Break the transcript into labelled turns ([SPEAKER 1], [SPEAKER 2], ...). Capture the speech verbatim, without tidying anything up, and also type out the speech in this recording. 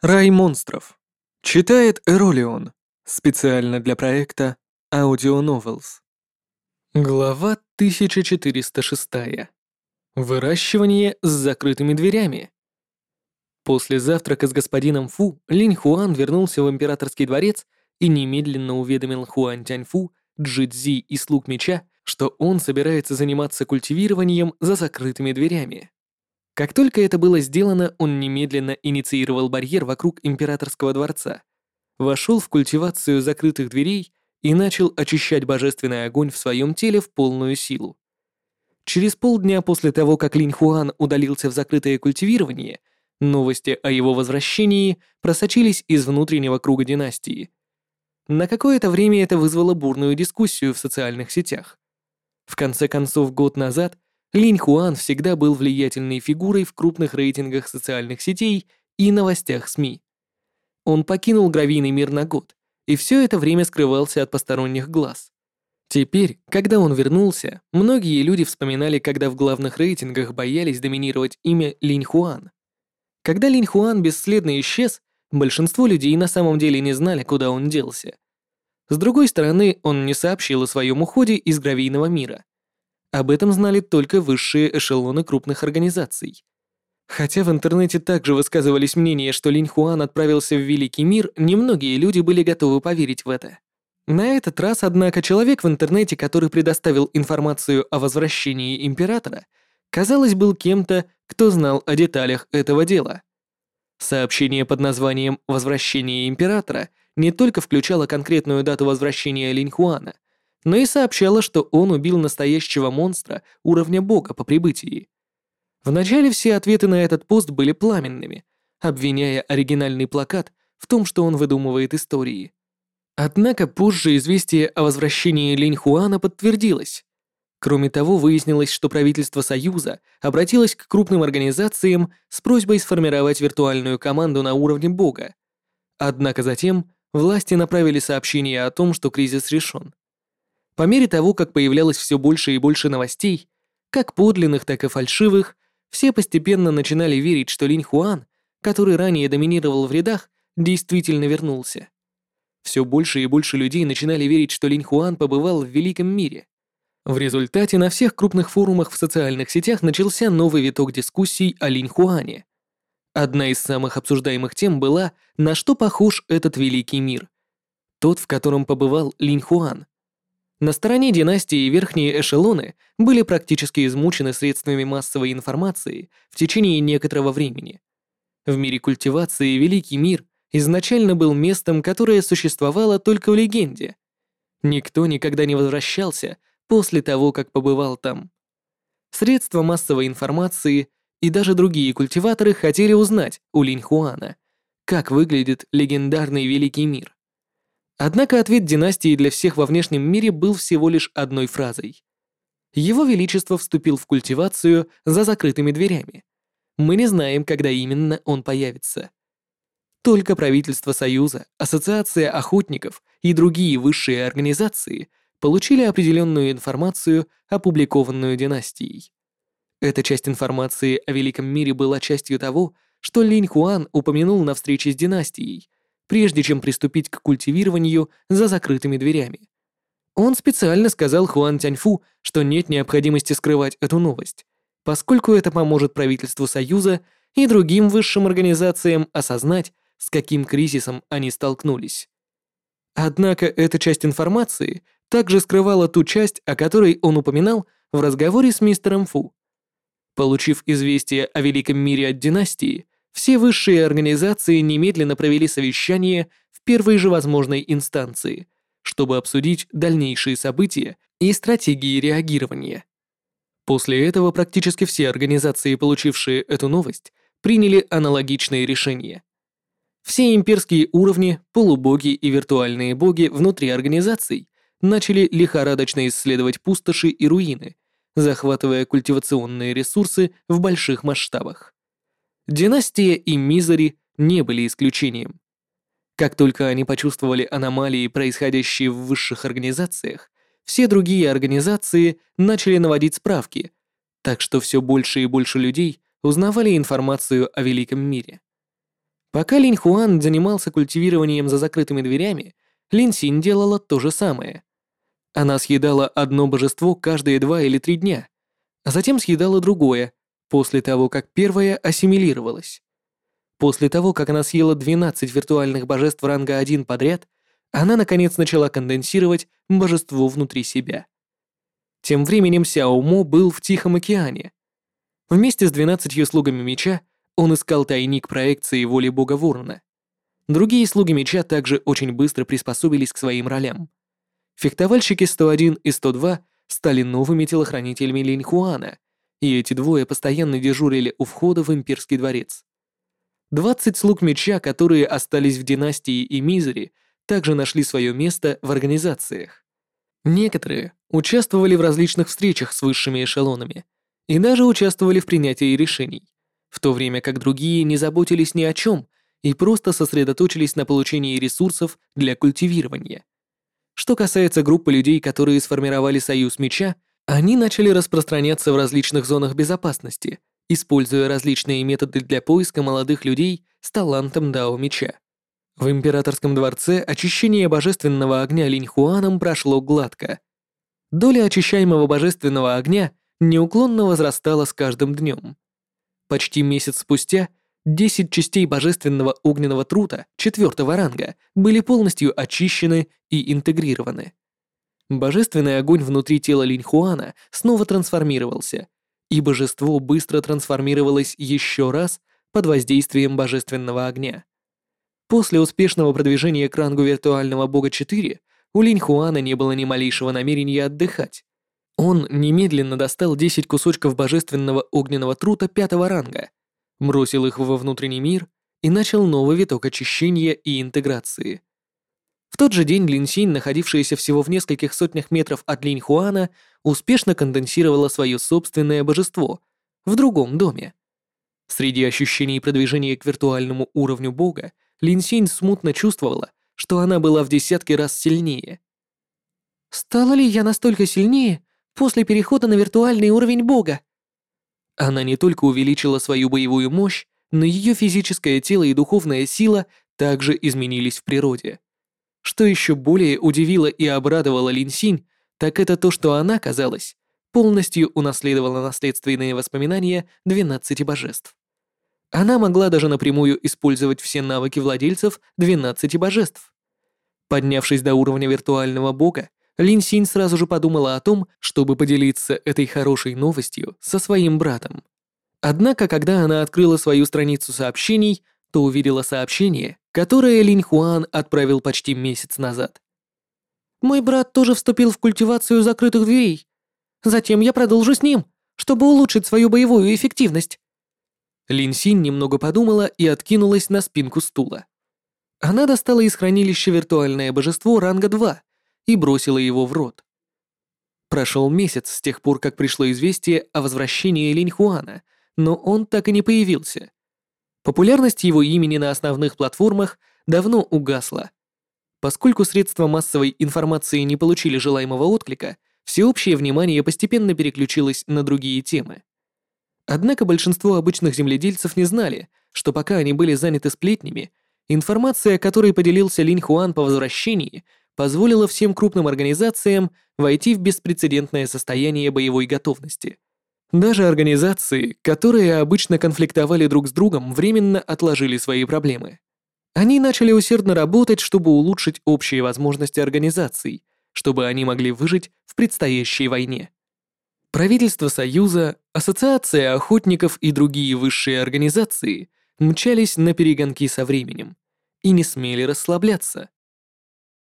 [SPEAKER 1] Рай монстров. Читает Эролион. Специально для проекта Audio Novels. Глава тысяча четыреста шесть. Выращивание с закрытыми дверями. После завтрака с господином Фу Линь Хуан вернулся в императорский дворец и немедленно уведомил Хуан Тяньфу, Джи Цзи и слуг меча, что он собирается заниматься культивированием за закрытыми дверями. Как только это было сделано, он немедленно инициировал барьер вокруг императорского дворца, вошел в культивацию закрытых дверей и начал очищать божественный огонь в своем теле в полную силу. Через полдня после того, как Линь Хуан удалился в закрытое культивирование, новости о его возвращении просочились из внутреннего круга династии. На какое-то время это вызвало бурную дискуссию в социальных сетях. В конце концов, год назад Линь Хуан всегда был влиятельной фигурой в крупных рейтингах социальных сетей и новостях СМИ. Он покинул гравийный мир на год, и все это время скрывался от посторонних глаз. Теперь, когда он вернулся, многие люди вспоминали, когда в главных рейтингах боялись доминировать имя Линь Хуан. Когда Линь Хуан бесследно исчез, большинство людей на самом деле не знали, куда он делся. С другой стороны, он не сообщил о своем уходе из гравийного мира. Об этом знали только высшие эшелоны крупных организаций. Хотя в интернете также высказывались мнения, что Линь Хуан отправился в Великий мир, немногие люди были готовы поверить в это. На этот раз, однако, человек в интернете, который предоставил информацию о возвращении императора, казалось, был кем-то, кто знал о деталях этого дела. Сообщение под названием «Возвращение императора» не только включало конкретную дату возвращения Линь Хуана, но и сообщало, что он убил настоящего монстра уровня бога по прибытии. Вначале все ответы на этот пост были пламенными, обвиняя оригинальный плакат в том, что он выдумывает истории. Однако позже известие о возвращении Линь Хуана подтвердилось. Кроме того, выяснилось, что правительство Союза обратилось к крупным организациям с просьбой сформировать виртуальную команду на уровне бога. Однако затем власти направили сообщение о том, что кризис решен. По мере того, как появлялось все больше и больше новостей, как подлинных, так и фальшивых, все постепенно начинали верить, что Линь Хуан, который ранее доминировал в рядах, действительно вернулся. Все больше и больше людей начинали верить, что Линь Хуан побывал в Великом мире. В результате на всех крупных форумах в социальных сетях начался новый виток дискуссий о Линь Хуане. Одна из самых обсуждаемых тем была, на что похож этот Великий мир. Тот, в котором побывал Линь Хуан. На стороне династии верхние эшелоны были практически измучены средствами массовой информации в течение некоторого времени. В мире культивации Великий мир изначально был местом, которое существовало только в легенде. Никто никогда не возвращался после того, как побывал там. Средства массовой информации и даже другие культиваторы хотели узнать у Линь Хуана, как выглядит легендарный Великий мир. Однако ответ династии для всех во внешнем мире был всего лишь одной фразой. Его Величество вступил в культивацию за закрытыми дверями. Мы не знаем, когда именно он появится. Только правительство Союза, Ассоциация охотников и другие высшие организации получили определенную информацию, опубликованную династией. Эта часть информации о Великом мире была частью того, что Линь Хуан упомянул на встрече с династией, прежде чем приступить к культивированию за закрытыми дверями. Он специально сказал Хуан Тяньфу, что нет необходимости скрывать эту новость, поскольку это поможет правительству Союза и другим высшим организациям осознать, с каким кризисом они столкнулись. Однако эта часть информации также скрывала ту часть, о которой он упоминал в разговоре с мистером Фу. Получив известие о Великом мире от династии, все высшие организации немедленно провели совещание в первой же возможной инстанции, чтобы обсудить дальнейшие события и стратегии реагирования. После этого практически все организации, получившие эту новость, приняли аналогичные решения. Все имперские уровни, полубоги и виртуальные боги внутри организаций начали лихорадочно исследовать пустоши и руины, захватывая культивационные ресурсы в больших масштабах. Династия и Мизери не были исключением. Как только они почувствовали аномалии, происходящие в высших организациях, все другие организации начали наводить справки, так что все больше и больше людей узнавали информацию о Великом мире. Пока Линь Хуан занимался культивированием за закрытыми дверями, Лин Синь делала то же самое. Она съедала одно божество каждые два или три дня, а затем съедала другое, после того, как первое ассимилировалось. После того, как она съела двенадцать виртуальных божеств ранга один подряд, она наконец начала конденсировать божество внутри себя. Тем временем Сяо Мо был в Тихом океане. Вместе с двенадцатью слугами меча он искал тайник проекции воли бога Ворона. Другие слуги меча также очень быстро приспособились к своим ролям. Фехтовальщики сто один и сто два стали новыми телохранителями Линь Хуана, и эти двое постоянно дежурили у входа в имперский дворец. двадцать слуг меча, которые остались в династии и Мизери, также нашли свое место в организациях. Некоторые участвовали в различных встречах с высшими эшелонами и даже участвовали в принятии решений, в то время как другие не заботились ни о чем и просто сосредоточились на получении ресурсов для культивирования. Что касается группы людей, которые сформировали Союз Меча, они начали распространяться в различных зонах безопасности, используя различные методы для поиска молодых людей с талантом Дао Меча. В императорском дворце очищение божественного огня Линь Хуаном прошло гладко. Доля очищаемого божественного огня неуклонно возрастала с каждым днем. Почти месяц спустя десять частей божественного огненного трута четвертого ранга были полностью очищены и интегрированы. Божественный огонь внутри тела Линь Хуана снова трансформировался, и божество быстро трансформировалось еще раз под воздействием божественного огня. После успешного продвижения к рангу виртуального бога четыре у Линь Хуана не было ни малейшего намерения отдыхать. Он немедленно достал десять кусочков божественного огненного трута пятого ранга, бросил их во внутренний мир и начал новый виток очищения и интеграции. В тот же день Лин Синь, находившаяся всего в нескольких сотнях метров от Линь Хуана, успешно конденсировала свое собственное божество в другом доме. Среди ощущений продвижения к виртуальному уровню бога Лин Синь смутно чувствовала, что она была в десятки раз сильнее. «Стала ли я настолько сильнее после перехода на виртуальный уровень бога?» Она не только увеличила свою боевую мощь, но ее физическое тело и духовная сила также изменились в природе. Что еще более удивило и обрадовало Лин Синь, так это то, что она, казалось, полностью унаследовала наследственные воспоминания двенадцати божеств. Она могла даже напрямую использовать все навыки владельцев двенадцати божеств. Поднявшись до уровня виртуального бога, Лин Синь сразу же подумала о том, чтобы поделиться этой хорошей новостью со своим братом. Однако, когда она открыла свою страницу сообщений, то увидела сообщение, которое Линь Хуан отправил почти месяц назад. «Мой брат тоже вступил в культивацию закрытых дверей. Затем я продолжу с ним, чтобы улучшить свою боевую эффективность». Лин Синь немного подумала и откинулась на спинку стула. Она достала из хранилища виртуальное божество ранга два и бросила его в рот. Прошел месяц с тех пор, как пришло известие о возвращении Линь Хуана, но он так и не появился. Популярность его имени на основных платформах давно угасла. Поскольку средства массовой информации не получили желаемого отклика, всеобщее внимание постепенно переключилось на другие темы. Однако большинство обычных земледельцев не знали, что пока они были заняты сплетнями, информация, которой поделился Линь Хуан по возвращении, позволила всем крупным организациям войти в беспрецедентное состояние боевой готовности. Даже организации, которые обычно конфликтовали друг с другом, временно отложили свои проблемы. Они начали усердно работать, чтобы улучшить общие возможности организаций, чтобы они могли выжить в предстоящей войне. Правительство Союза, Ассоциация охотников и другие высшие организации мчались на перегонки со временем и не смели расслабляться.